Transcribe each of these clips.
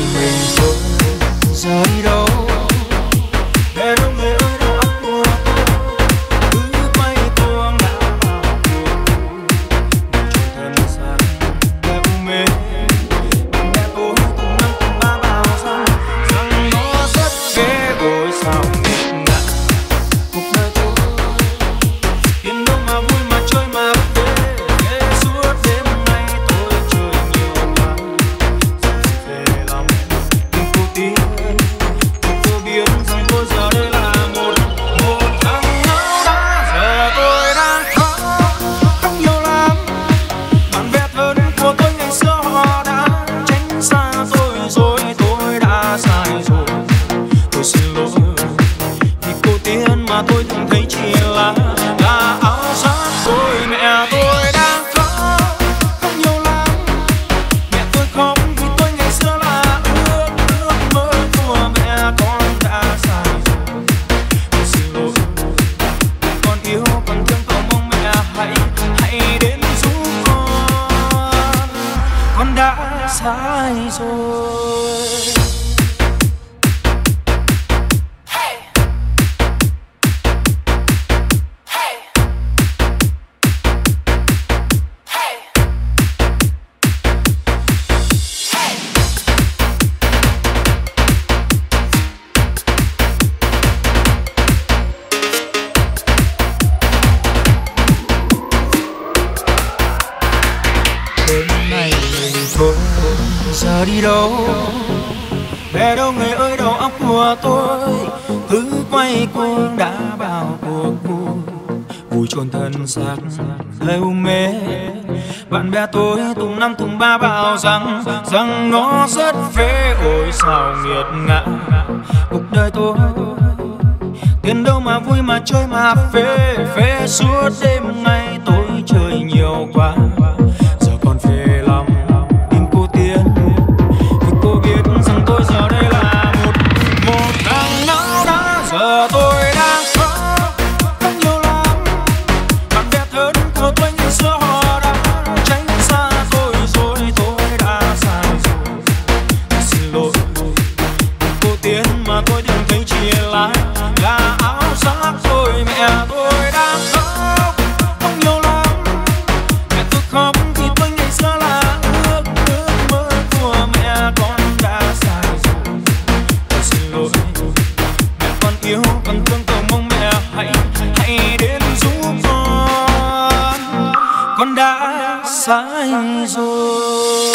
mình thôi giờ đi đâu để đâu người ơi đầu óc của tôi cứ quay cuồng đã vào cuộc thân xác đã u mê bạn bè tôi từng năm từng ba bao rằng nó rất ghê gối sao nghiệt ngã cuộc đời tôi tiền đâu mà vui mà chơi mà về suốt đêm nay tôi chơi nhiều quá về lòng đừng cô tiến đừng cô biết rằng tôi giờ đây là một thằng ngáo đá giờ tôi đang khóc nhiều lắm bạn bè thân của tôi ngày xưa họ đã tránh xa tôi rồi tôi đã sai rồi tôi xin lỗi vì cô tiên mà tôi từng thấy chỉ là áo sát tôi mẹ tôi đang khóc nhiều lắm mẹ tôi khóc vì tôi ngày xưa là ước mơ của mẹ con đã sai rồi tôi xin lỗi con yêu con thương cầu mong mẹ hãy đến giúp con đã sai rồi. Giờ đi đâu về đâu người ơi đầu óc của tôi cứ quay cuồng đã bao cuộc vui chôn thân xác lời u mê bạn bè tôi từng năm từng ba bảo rằng nó rất phê ôi sao nghiệt ngã cuộc đời tôi tiền đâu mà vui mà chơi mà phê suốt đêm nay tôi chơi nhiều quá giờ còn phê lòng cô tiên vì cô biết rằng tôi giờ đây là một thằng não đá giờ tôi đang khóc nhiều lắm bạn bè thân của tôi ngày xưa họ đã tránh xa tôi rồi tôi đã sai rồi tôi xin lỗi cô tiên mà tôi từng thấy chỉ là áo xác tôi mẹ tôi đang khóc nhiều lắm mẹ tôi khóc vì tôi ngày xưa là yêu con thương cầu mong mẹ hãy đến giúp con đã sai rồi.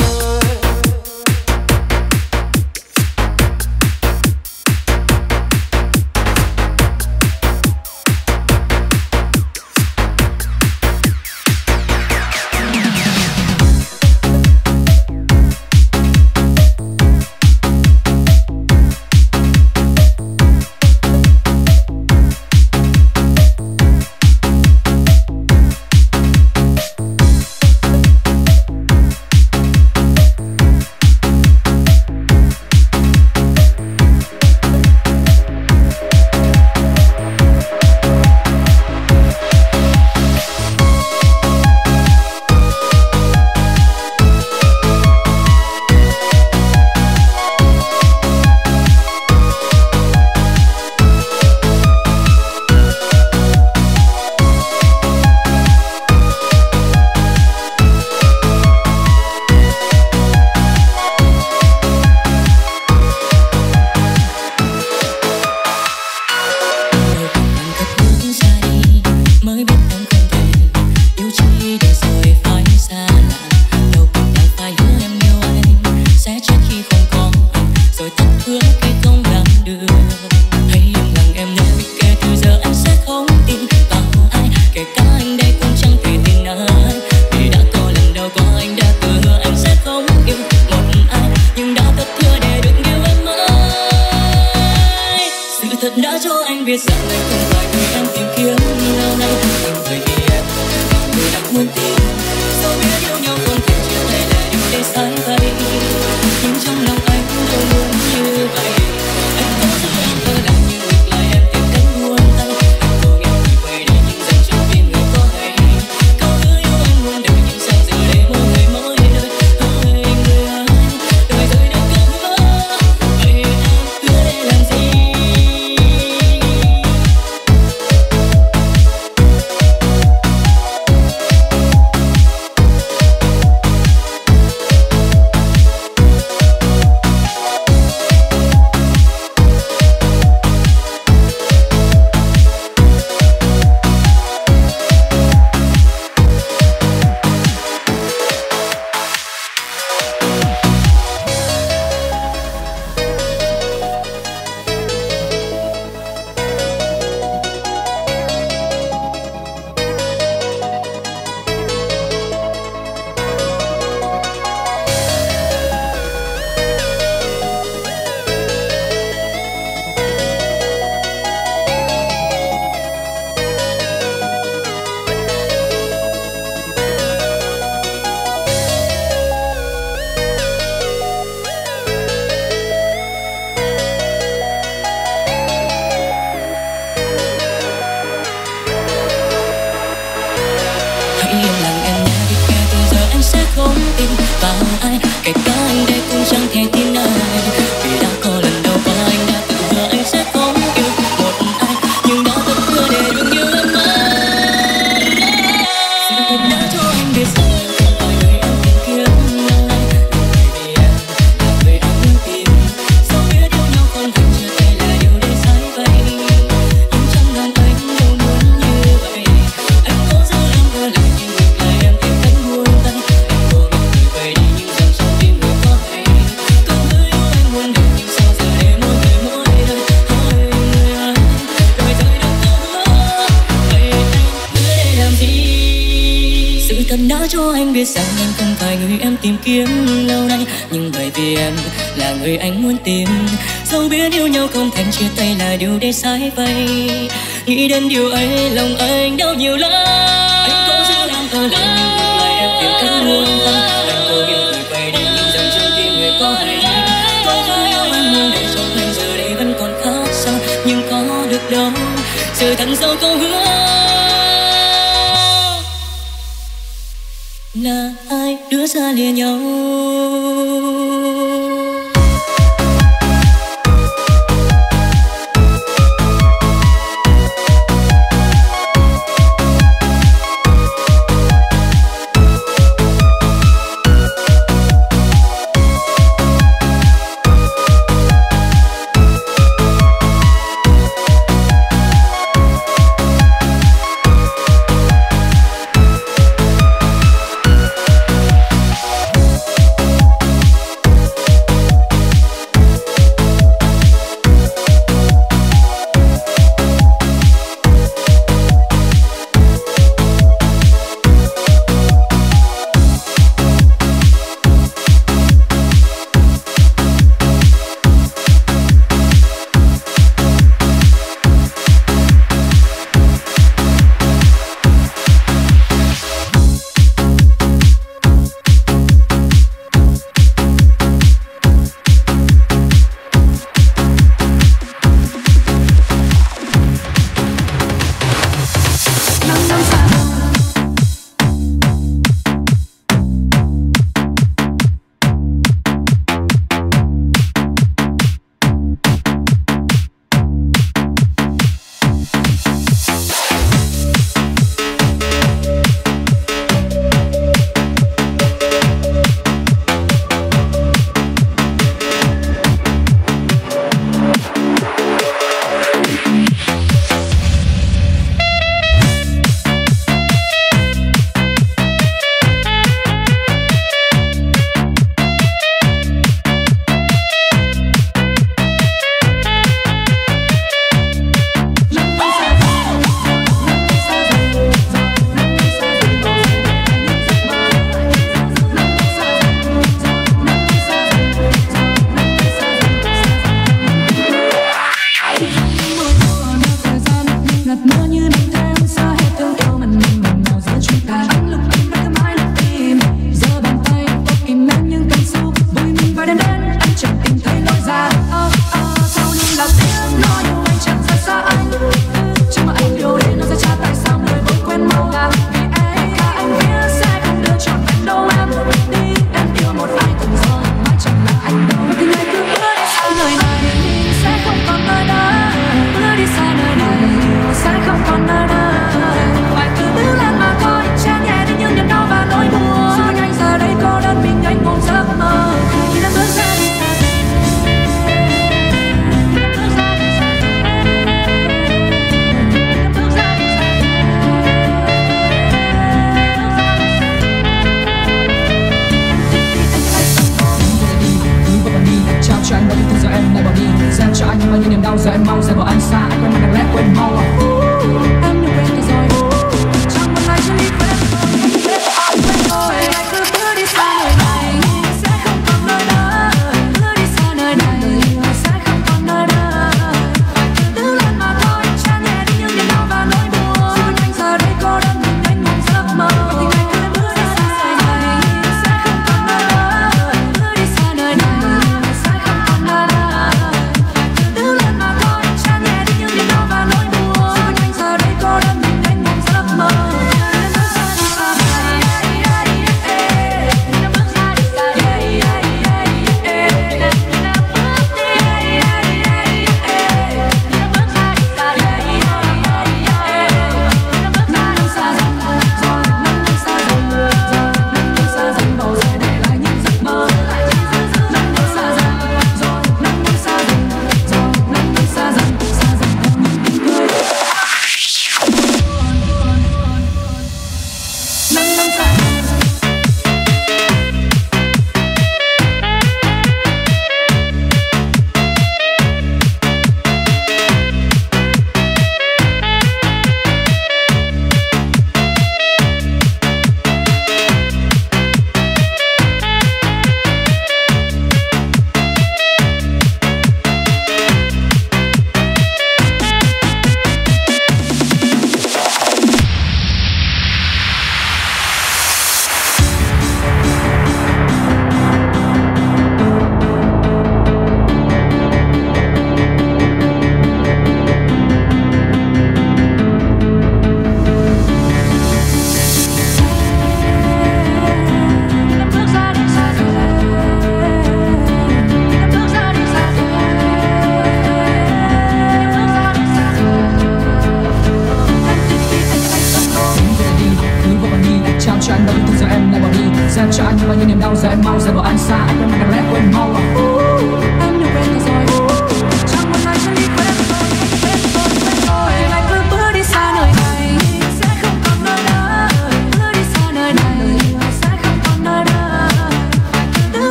vào ai, kể cả anh đây cũng chẳng thể tin ai, vì đã có lần đầu qua anh đã tự hứa anh sẽ không yêu một ai, nhưng đã thật hứa để đừng yêu em mãi. Sự thật đã cho anh biết rằng em không phải người em tìm kiếm lâu nay, vì em là người anh muốn tìm. Dẫu biết yêu nhau không thành chia tay là điều để sai vậy, nhưng chẳng ngàn anh đâu muốn như vậy. Anh cố giữ em vừa lòng nhưng ngược lại em tìm cách buông tay. Anh cố gắng cười vậy đi nhưng rằng trong tim người có hay. Cứ hứa yêu anh muốn được nhưng sao giờ để mỗi người mỗi nơi. Hỏi người ơi, đôi giây đâu có hứa, vậy anh hứa để làm gì? Sự thật đã cho anh biết rằng em không phải người em tìm kiếm lâu nay, nhưng bởi vì em là người anh muốn tìm. Dẫu biết yêu nhau không thành chia tay là điều để sai vậy, nghĩ đến điều ấy lòng anh đau nhiều lắm. Anh cố giữ em ở lại nhưng ngược lại em tìm cách buông tay. Anh cố gắng cười quay đi nhưng rằng trong tim người có hay. Có phải yêu anh muốn để trong anh giờ đây vẫn còn khác xa, nhưng có được đâu sự thật sau câu hứa. Là ai đưa ra lìa nhau?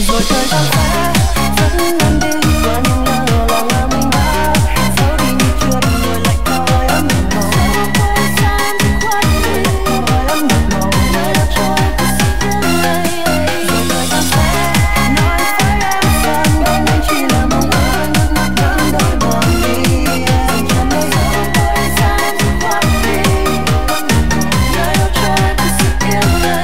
rồi thời gian sẽ dẫn em đi qua những nơi lòng là mình đã dẫu đi như chưa từng người lại nói ấm màu quay sang thì quay đi hỏi ấm màu nơi đâu trôi từ sự tiếng này rồi thời gian sẽ nói với em rằng đây nên chỉ là mong ước nước mắt đang đôi bỏ đi chẳng bao giờ quay sang thì quay đi nơi đâu trôi từ sự tiếng này.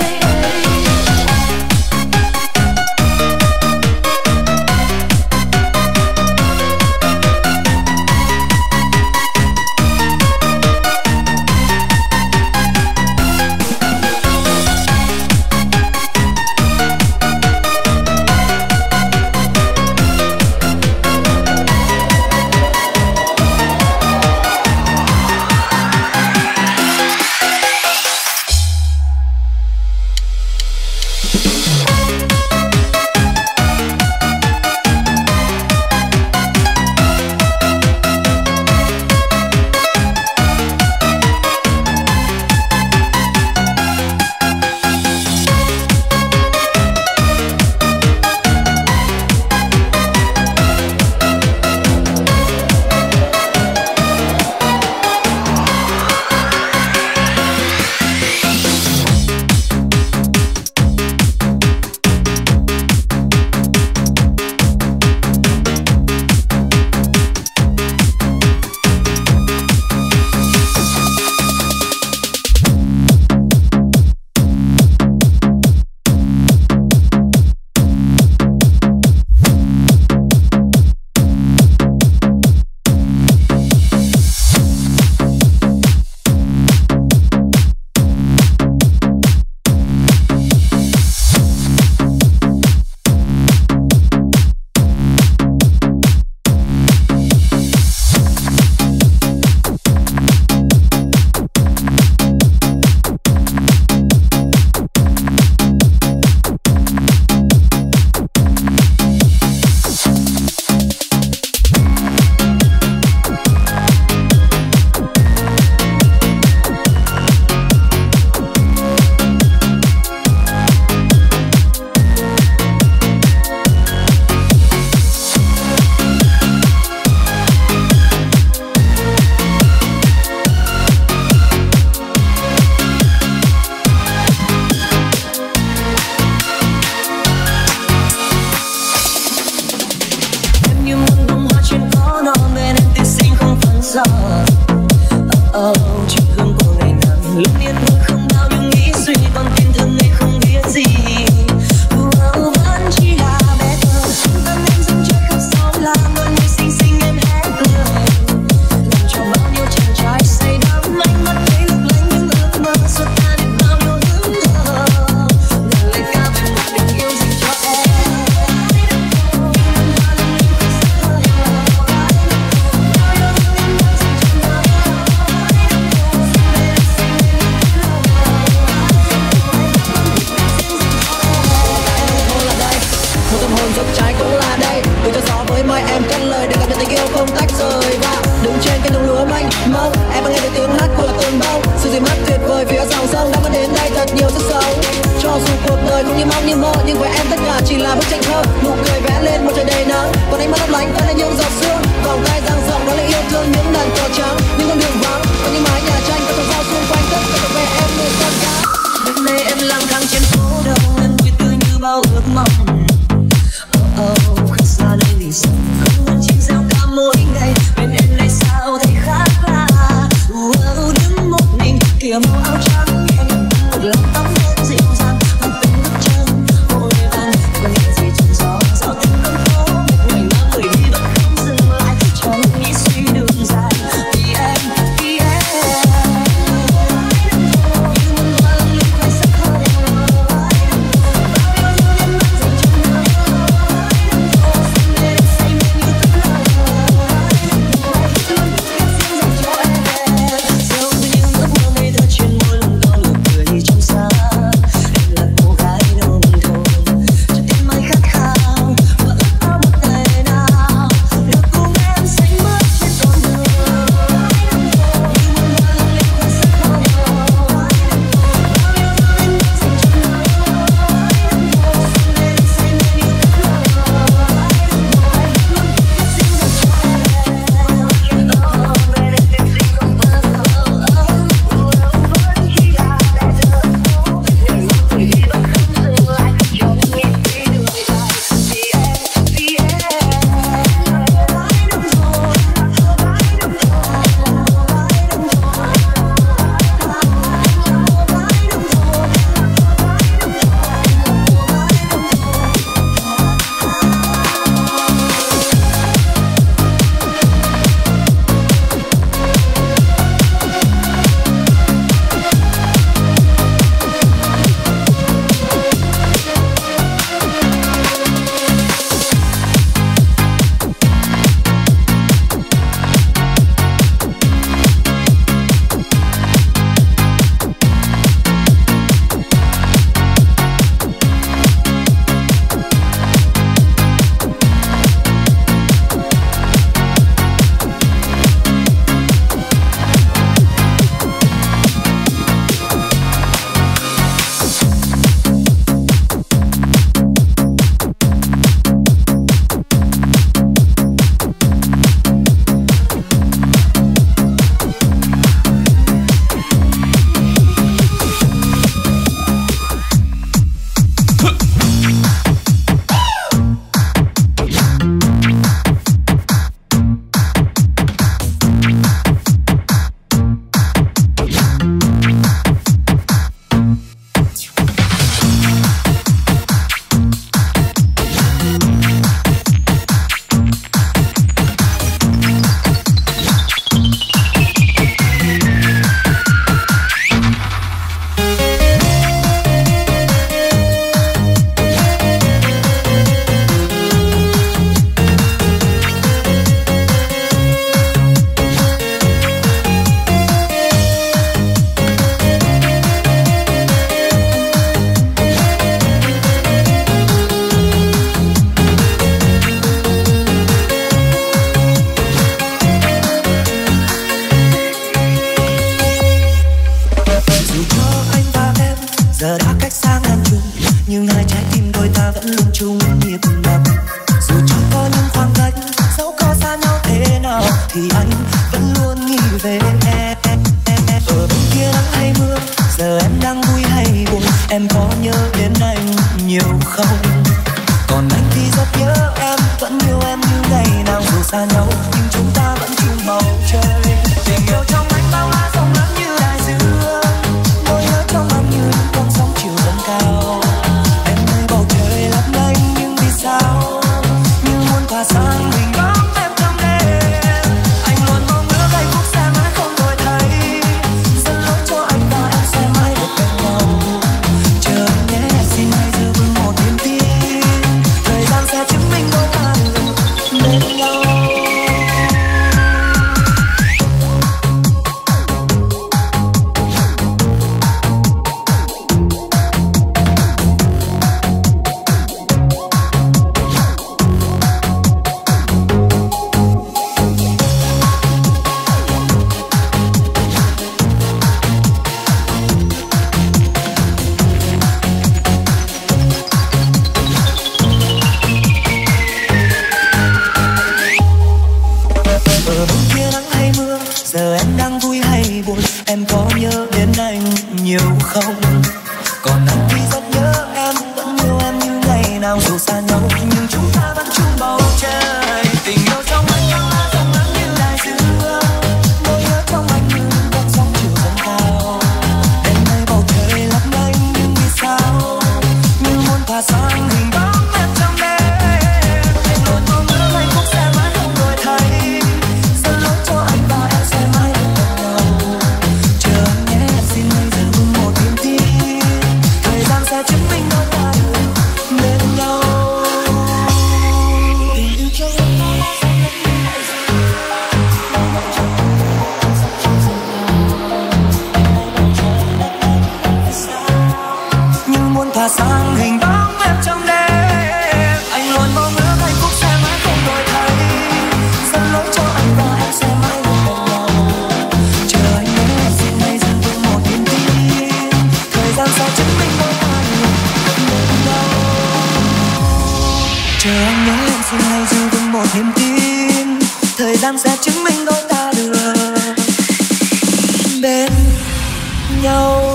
Chỉ hương của ngày nào lúc yên vui không bao nhiêu nghĩ suy còn tin thương ngày không biết gì vẫn chỉ là bé thơ tâm em dừng chơi khắc sâu là ngọn núi xinh xinh em hét lời làm cho bao nhiêu chàng trai say đắm ánh mắt thấy lấp lánh những ước mơ xót tan đến bao nhiêu hững hờ ngàn lời ca về một tình yêu dành cho em. Dốc trái cũng là đây gửi cho gió với mây em cất lời để cảm nhận tình yêu không tách rời và đứng trên cánh đồng lúa mênh mông em đang nghe được tiếng hát của từng bông sự dịu mát tuyệt vời phía dòng sông đã mang đến đây thật nhiều sức sống cho dù cuộc đời không như mong như mơ nhưng với em tất cả chỉ là bức tranh thơ nụ cười vẽ lên một trời đầy nắng còn ánh mắt lấp lánh vẫn là những giọt sương vòng tay dang rộng đó là yêu thương những đàn cò trắng những con đường vắng có những mái nhà tranh có tường rau xung quanh tất cả về em người con gái đêm nay em lang thang trên phố đông em vui tươi như bao ước mong. Khách xa đây thì sao không muốn chim reo ca mỗi ngày bên em này sao thấy khác lạ đứng một mình kia màu áo trắng em một làn tóc đen dịu dàng bằng từng bước chân vội vàng có nghe gì trong gió dạo từng con phố một ngày mang người đi vẫn không dừng lại trong nghĩ suy đường dài vì em như một hoa lung linh khoe sắc hơn bao nhiêu thương em mang dành cho luôn chung nhịp đập. Dù cho có những khoảng cách, dẫu có xa nhau thế nào thì anh vẫn luôn nghĩ về em. Ở bên kia nắng hay mưa, giờ em đang vui hay buồn, em có nhớ đến anh nhiều không? Còn anh thì rất nhớ em, vẫn yêu em như ngày nào. Dù xa nhau nhưng chúng ta vẫn chung bầu trời. Tình yêu trong anh bao la rộng lớn như đại dương, nỗi nhớ trong anh như những con sóng chiều dâng cao. Em nơi bầu trời lấp lánh nhưng vì sao như muốn tỏa sáng hình bóng em trong đêm. Anh luôn mong ước hạnh phúc sẽ mãi không đổi thay. Xin lỗi cho anh và em sẽ mãi được bên nhau. Chờ anh nhé, xin hãy giữ vững một niềm tin. Thời gian sẽ chứng minh đôi ta được bên nhau. Ở bên kia nắng hay mưa, giờ em đang vui hay buồn, em có nhớ đến anh nhiều không? Còn anh thì rất nhớ em, vẫn yêu em như ngày nào. Dù xa nhau nhưng chúng ta vẫn chung bầu trời. Tình yêu trong anh bao la rộng lớn như đại dương, nỗi nhớ trong anh như con sóng chiều dâng cao. Đêm nay bầu trời lấp lánh nhưng vì sao như muốn tỏa sáng hình bóng em trong đêm. Anh luôn mong ước hạnh phúc sẽ mãi không đổi thay. Xin lỗi cho anh và em sẽ mãi được bên nhau. Chờ anh nhé, xin hãy giữ vững một niềm tin. Thời gian sẽ chứng minh đôi ta được bên nhau. Tình yêu trong anh bao la rộng lớn như đại dương, nỗi nhớ trong anh như con sóng chiều dâng cao. Em nơi bầu trời lấp lánh vì sao như muốn tỏa sáng hình bóng em trong đêm. Anh luôn mong ước hạnh phúc sẽ mãi không đổi thay. Xin lỗi cho anh và em sẽ mãi được bên nhau. Chờ anh nhé, xin hãy giữ vững một niềm tin. Thời gian sẽ chứng minh đôi ta được bên nhau. Chờ anh nhé, xin hãy giữ vững một niềm tin. Thời gian sẽ chứng minh đôi ta được bên nhau.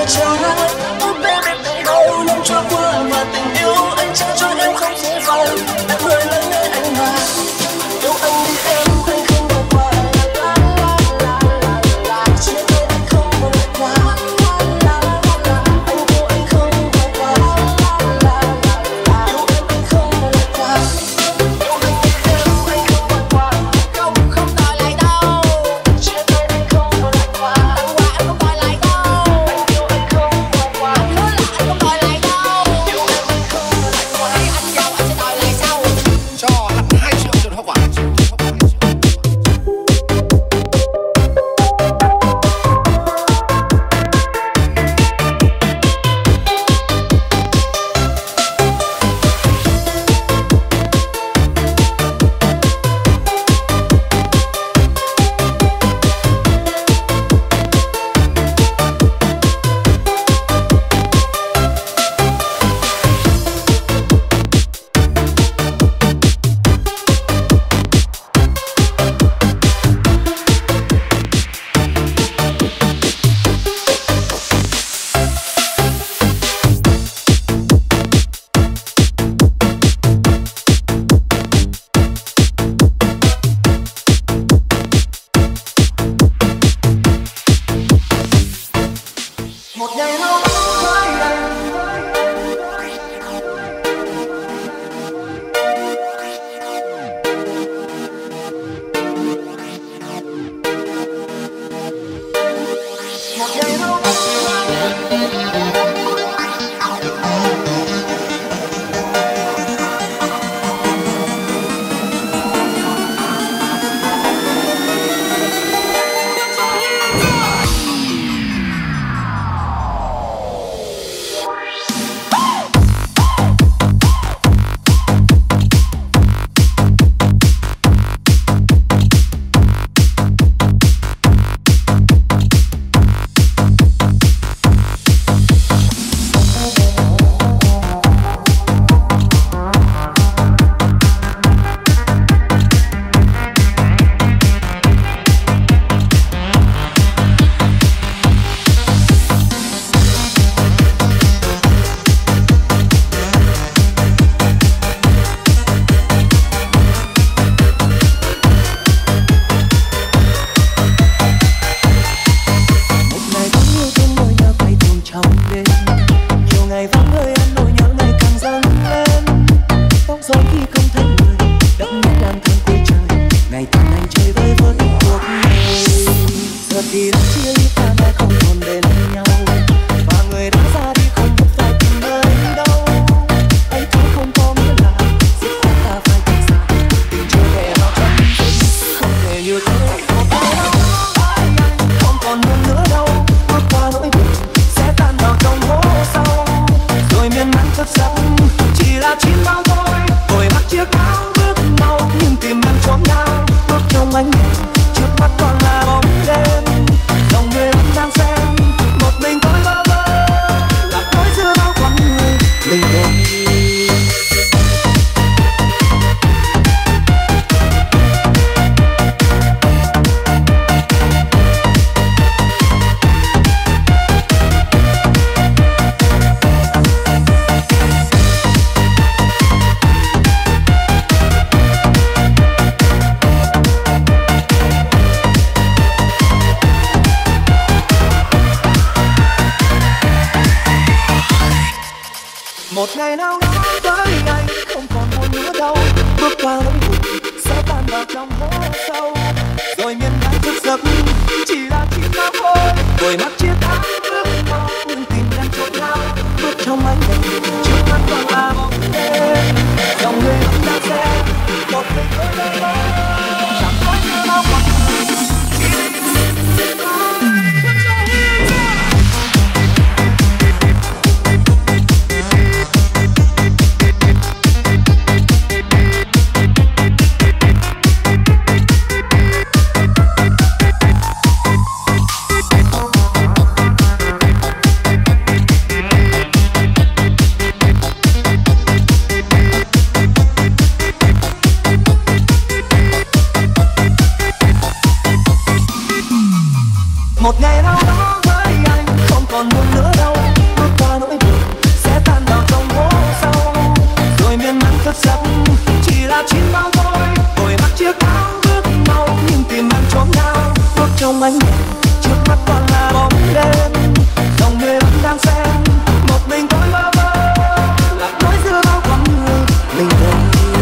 chờ đợi. Oh baby đừng đâu năm trôi qua mà tình yêu anh trao cho em không dễ vời. Em người lớn nơi anh mà yêu anh đi em anh không bỏ qua. Chia tay anh không bỏ qua. Anh yêu anh không bỏ qua. Yêu em anh không bỏ qua. Yêu anh đi em anh không bỏ qua. Không đòi lại đâu. Chia tay anh không bỏ qua. Tặng quà anh không đòi lại đâu. Anh yêu anh không bỏ qua. Anh hứa là anh không đòi lại đâu. Yêu em anh không bỏ qua. Khi anh giàu anh sẽ đòi lại sau. Cho hẳn 2 triệu tiền hoa quả. Một ngày nào đó với anh. Một ngày nào đó với thì đã chia ly ta mai không còn bên nhau, và người đã ra đi không biết phải tìm nơi đâu. Anh thấy không có nghĩa là dứt khoát ta phải cách xa, tình chưa thể nào chân chính, không thể như thế. Một ngày nào đó anh không còn buồn nữa đâu, bước qua nỗi buồn sẽ tan vào trong hố sâu, rồi miên man thức giấc chỉ là chim bao thôi. Vội mặc chiếc áo bước mau nhưng tìm em trốn nhau, bước trong ánh đèn trước mắt còn là bóng đêm. Dòng người đang xem một mình tôi bơ vơ, lạc lối giữa bao con người linh đồn. Một ngày nào đó với anh không còn buồn nữa đâu, bước qua nỗi buồn sẽ tan vào trong hố sâu, rồi miên man thức giấc chỉ là chim bao thôi. Rồi mặc chiếc áo bước mau nhưng tìm đang trốn nhau, bước trong ánh đèn trước mắt còn là bóng đêm. Dòng người đang xem một mình tôi bơ vơ, chẳng có như bao con người không ánh đèn, trước mắt toàn là bóng đêm. Dòng người vẫn đang xem, một mình tôi bơ vơ lạc lối giữa bao con người mình thôi.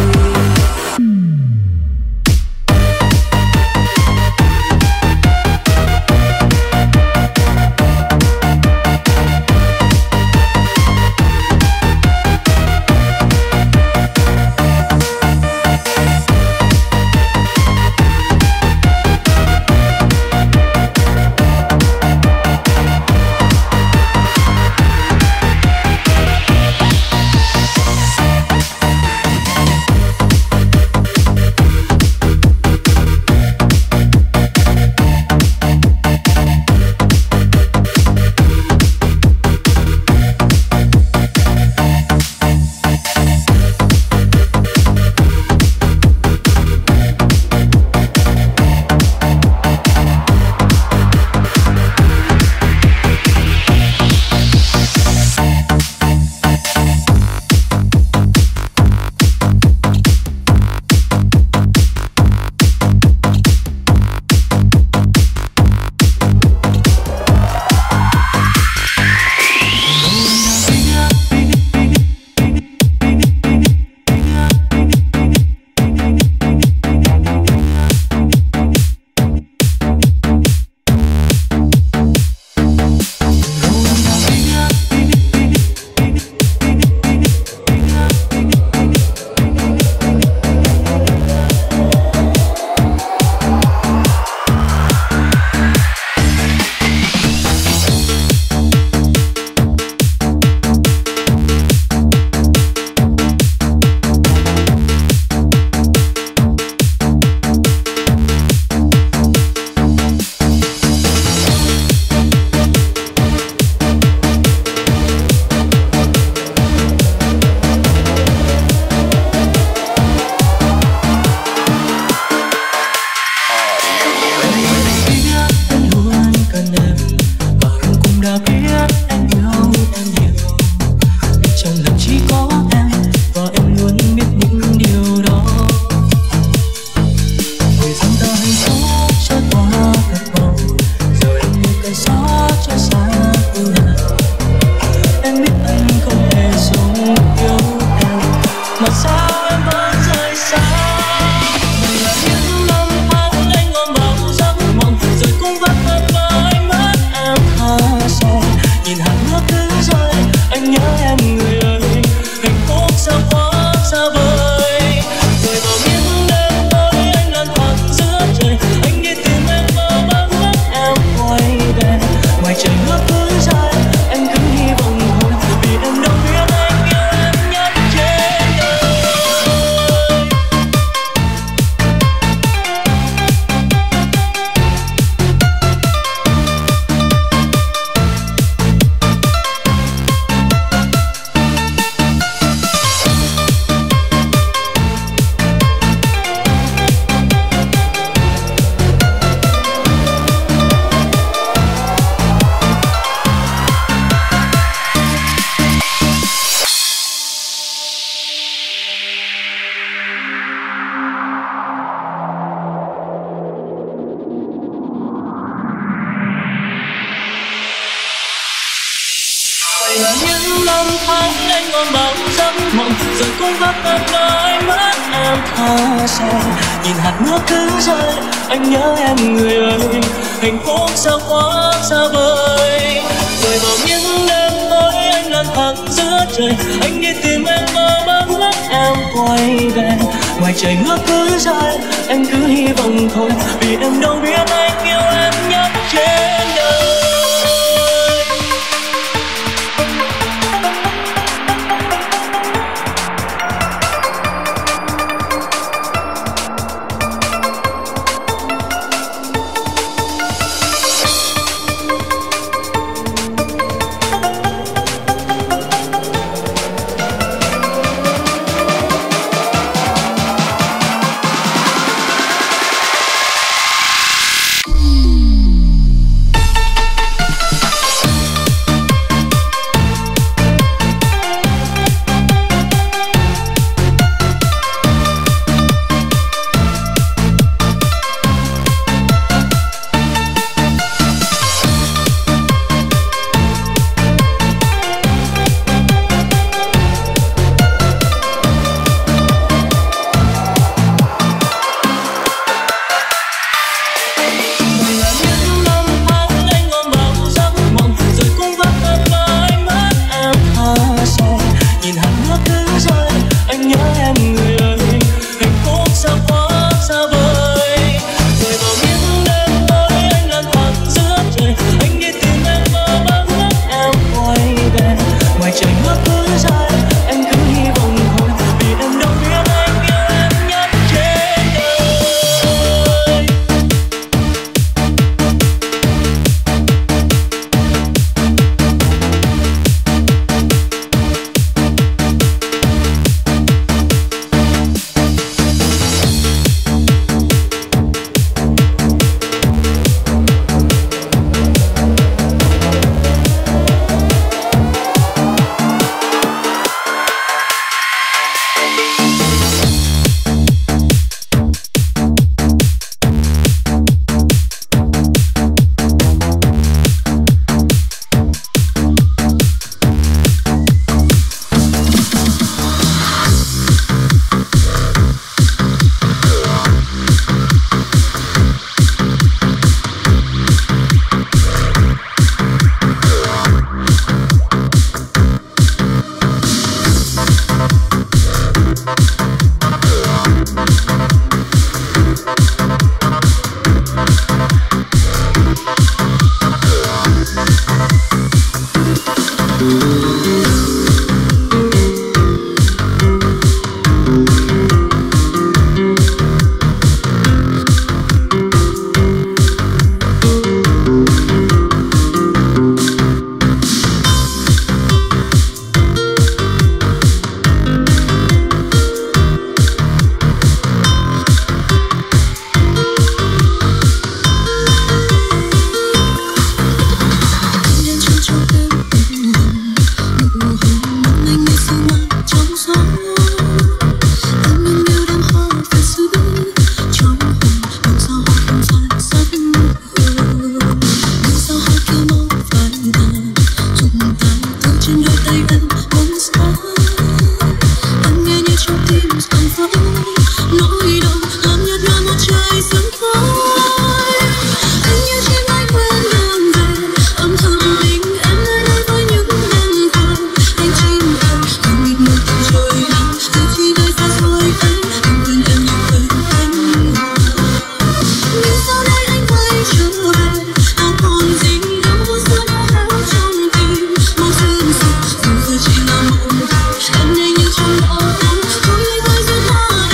Những năm tháng anh còn bao giấc mộng rồi cũng vấp ngã nói mất em tha rồi. Nhìn hạt nước cứ rơi anh nhớ em người ơi, hạnh phúc sao quá xa vời. Rồi vào những đêm tối anh lang thang giữa trời, anh đi tìm em mơ mang ước em quay về. Ngoài trời nước cứ rơi anh cứ hy vọng thôi, vì em đâu biết anh yêu em nhất trên đời. Em đây như trong đó thôi lấy thôi duyên hoa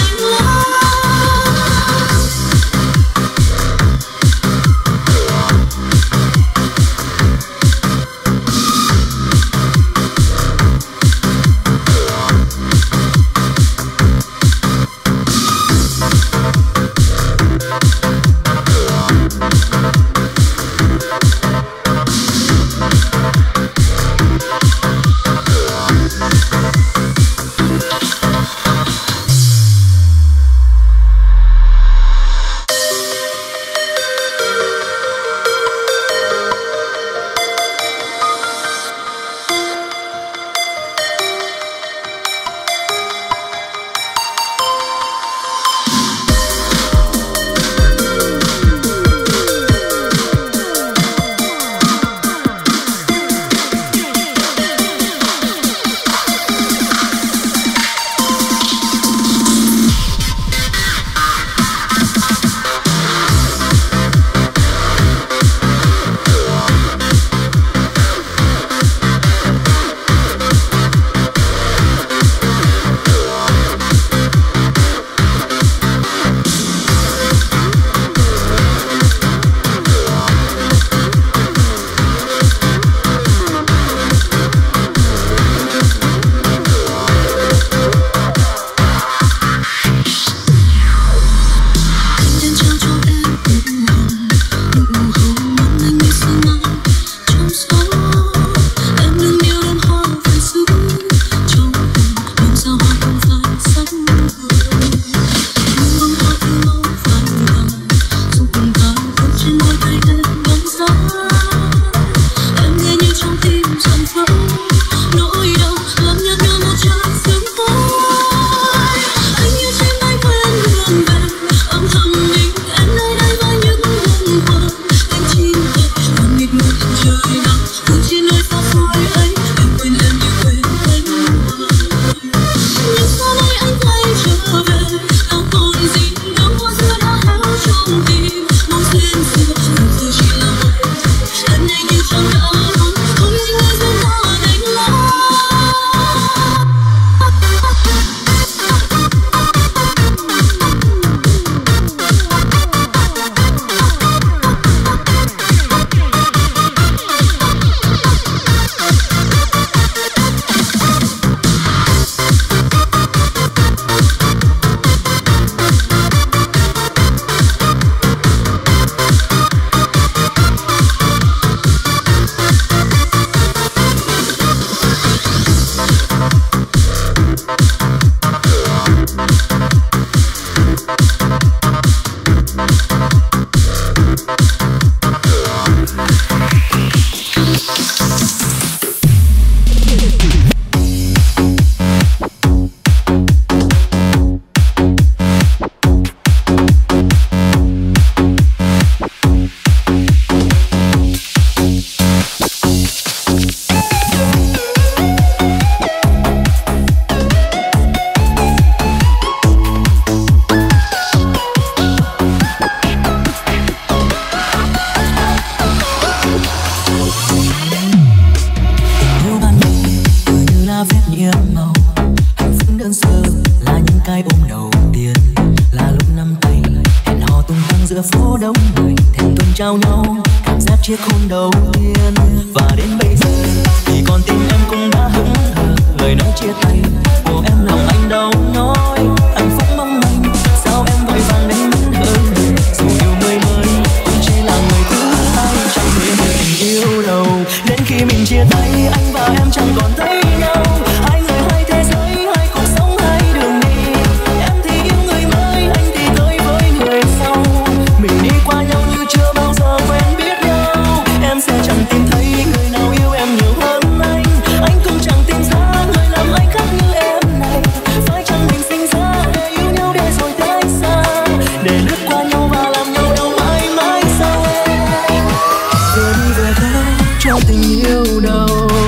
trao nhau cảm giác chiếc hôn đầu tiên. Và đến bây giờ thì con tim em cũng đã hững hờ, lời nói chia tay của em lòng anh đâu nói hạnh phúc mong manh. Sao em vội vàng đến mất hơn người, dù yêu mới mới cũng chỉ là người thứ hai, chẳng thể hiểu tình yêu đâu. Đến khi mình chia tay anh và em chẳng còn thấy nhau, hai người hai thế giới, hai cuộc sống hai đường đi. Em thì yêu người mới, anh thì tới với người sau, mình đi qua nhau như chưa bao giờ quen biết nhau. Em sẽ chẳng tìm thấy người nào yêu em nhiều hơn anh cũng chẳng tìm ra người làm anh khác như em này. Phải chăng mình sinh ra để yêu nhau để rồi tách xa, để lướt qua nhau và làm nhau đâu mãi mãi sau em. Vừa đi về đâu cho tình yêu đâu.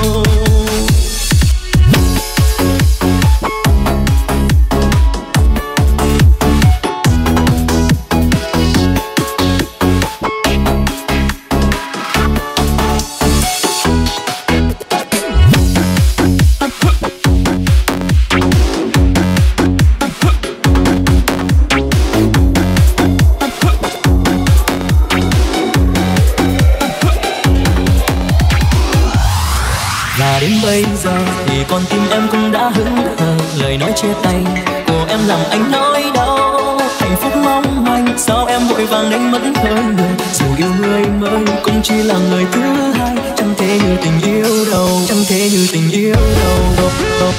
Và đến bây giờ thì con tim em cũng đã hững hờ, lời nói chia tay của em làm anh nói đau. Hạnh phúc mong manh, sao em vội vàng đánh mất hơi người, dù yêu người mới cũng chỉ là người thứ hai. Chẳng thể như tình yêu đâu, chẳng thể như tình yêu đâu.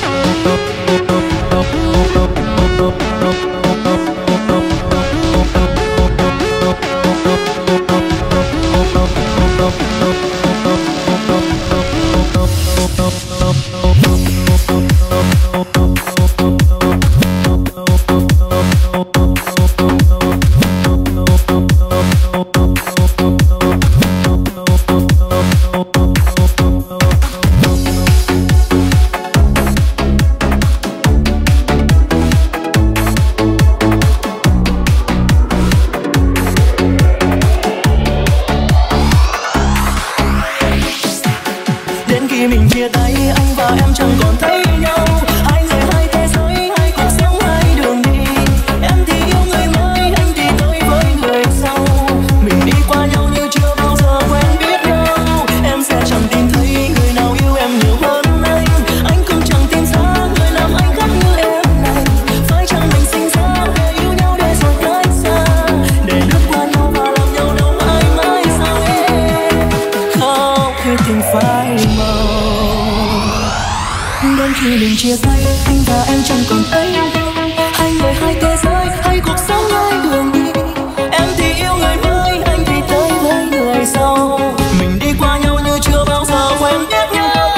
Mình chia tay anh và em chẳng còn thấy nhau, hai người hai thế giới, hai cuộc sống hai đường đi. Em thì yêu người mới, anh thì tới với người sau, mình đi qua nhau như chưa bao giờ quen biết nhau. Em sẽ chẳng tìm thấy người nào yêu em nhiều hơn anh cũng chẳng tìm ra người làm anh khác như em này. Phải chăng mình sinh ra để yêu nhau để rồi cách xa, để lướt qua nhau và làm nhau đâu mãi mãi sao em. Khóc khi tình phai màu. Đến khi mình chia tay anh và em chẳng còn thấy nhau, hai người hai thế giới, hai cuộc sống hai đường đi. Em thì yêu người mới, anh thì tới với người sau, mình đi qua nhau như chưa bao giờ quen biết nhau.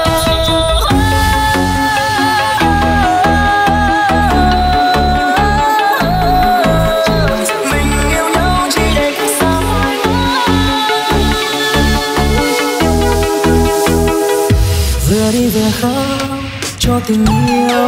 Mình yêu nhau chỉ để cách xa mãi mãi. Vừa đi vừa khóc cho tình yêu đâu.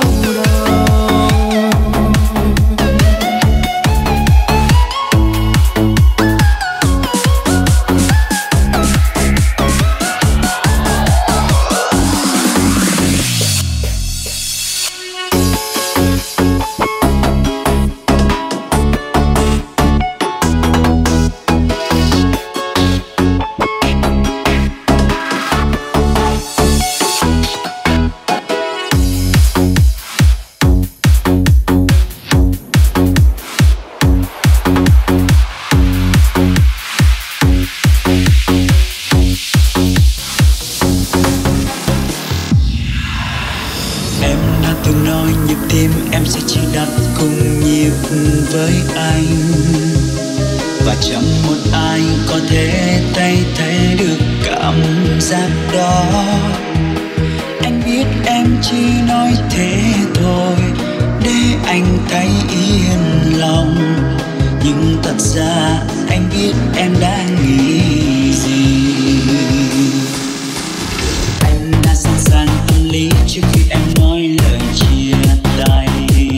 Với anh và chẳng một ai có thể thay thế được cảm giác đó. Anh biết em chỉ nói thế thôi để anh thấy yên lòng, nhưng thật ra anh biết em đang nghĩ gì. Anh đã sẵn sàng tâm lý trước khi em nói lời chia tay,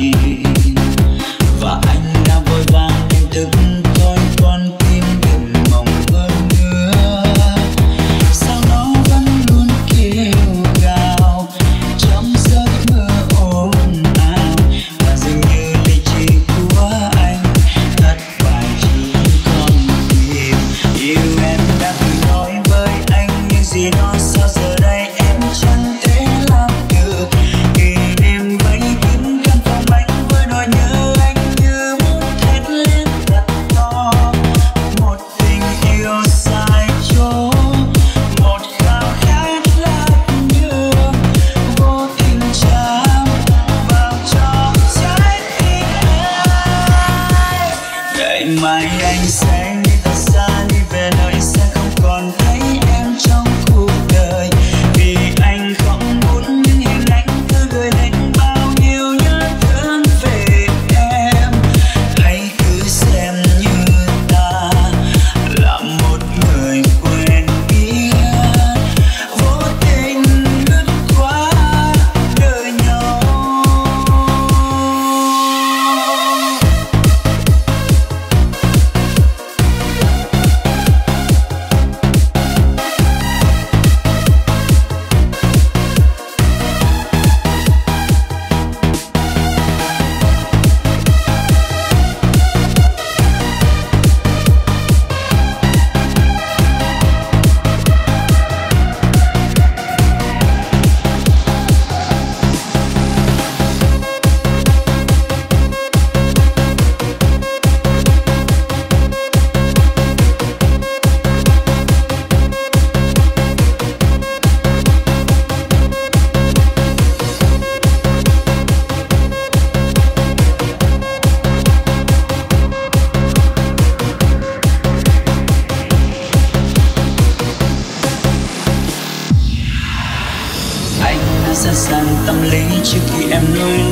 và anh đã vội vàng đánh thức tôi con tim đừng mong hơn nữa. Sao nó vẫn luôn kêu gào trong giấc mơ ồn ào, và dường như lý trí của anh thất bại chỉ còn yêu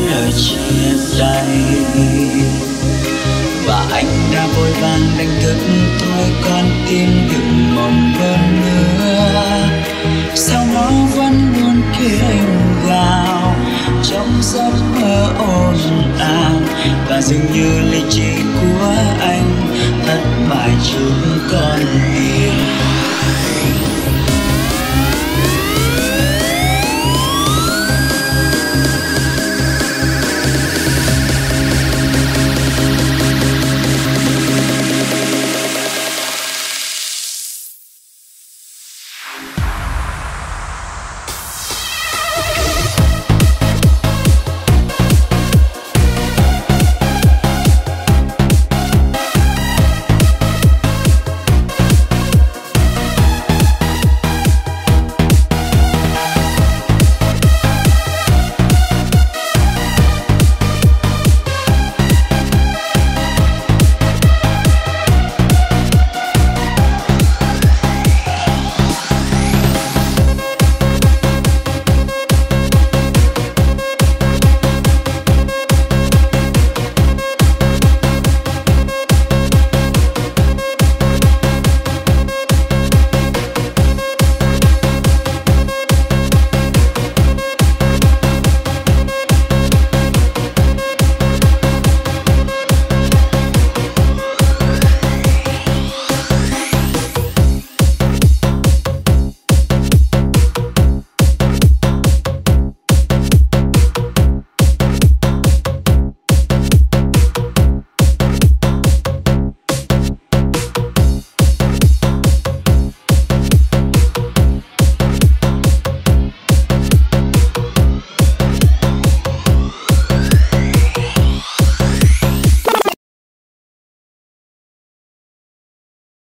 lời chia tay. Và anh đã vội vàng đánh thức tôi, con tim đừng mong hơn nữa. Sao nó vẫn luôn kêu gào trong giấc mơ ồn ào, và dường như lý trí của anh thất bại trước con tim.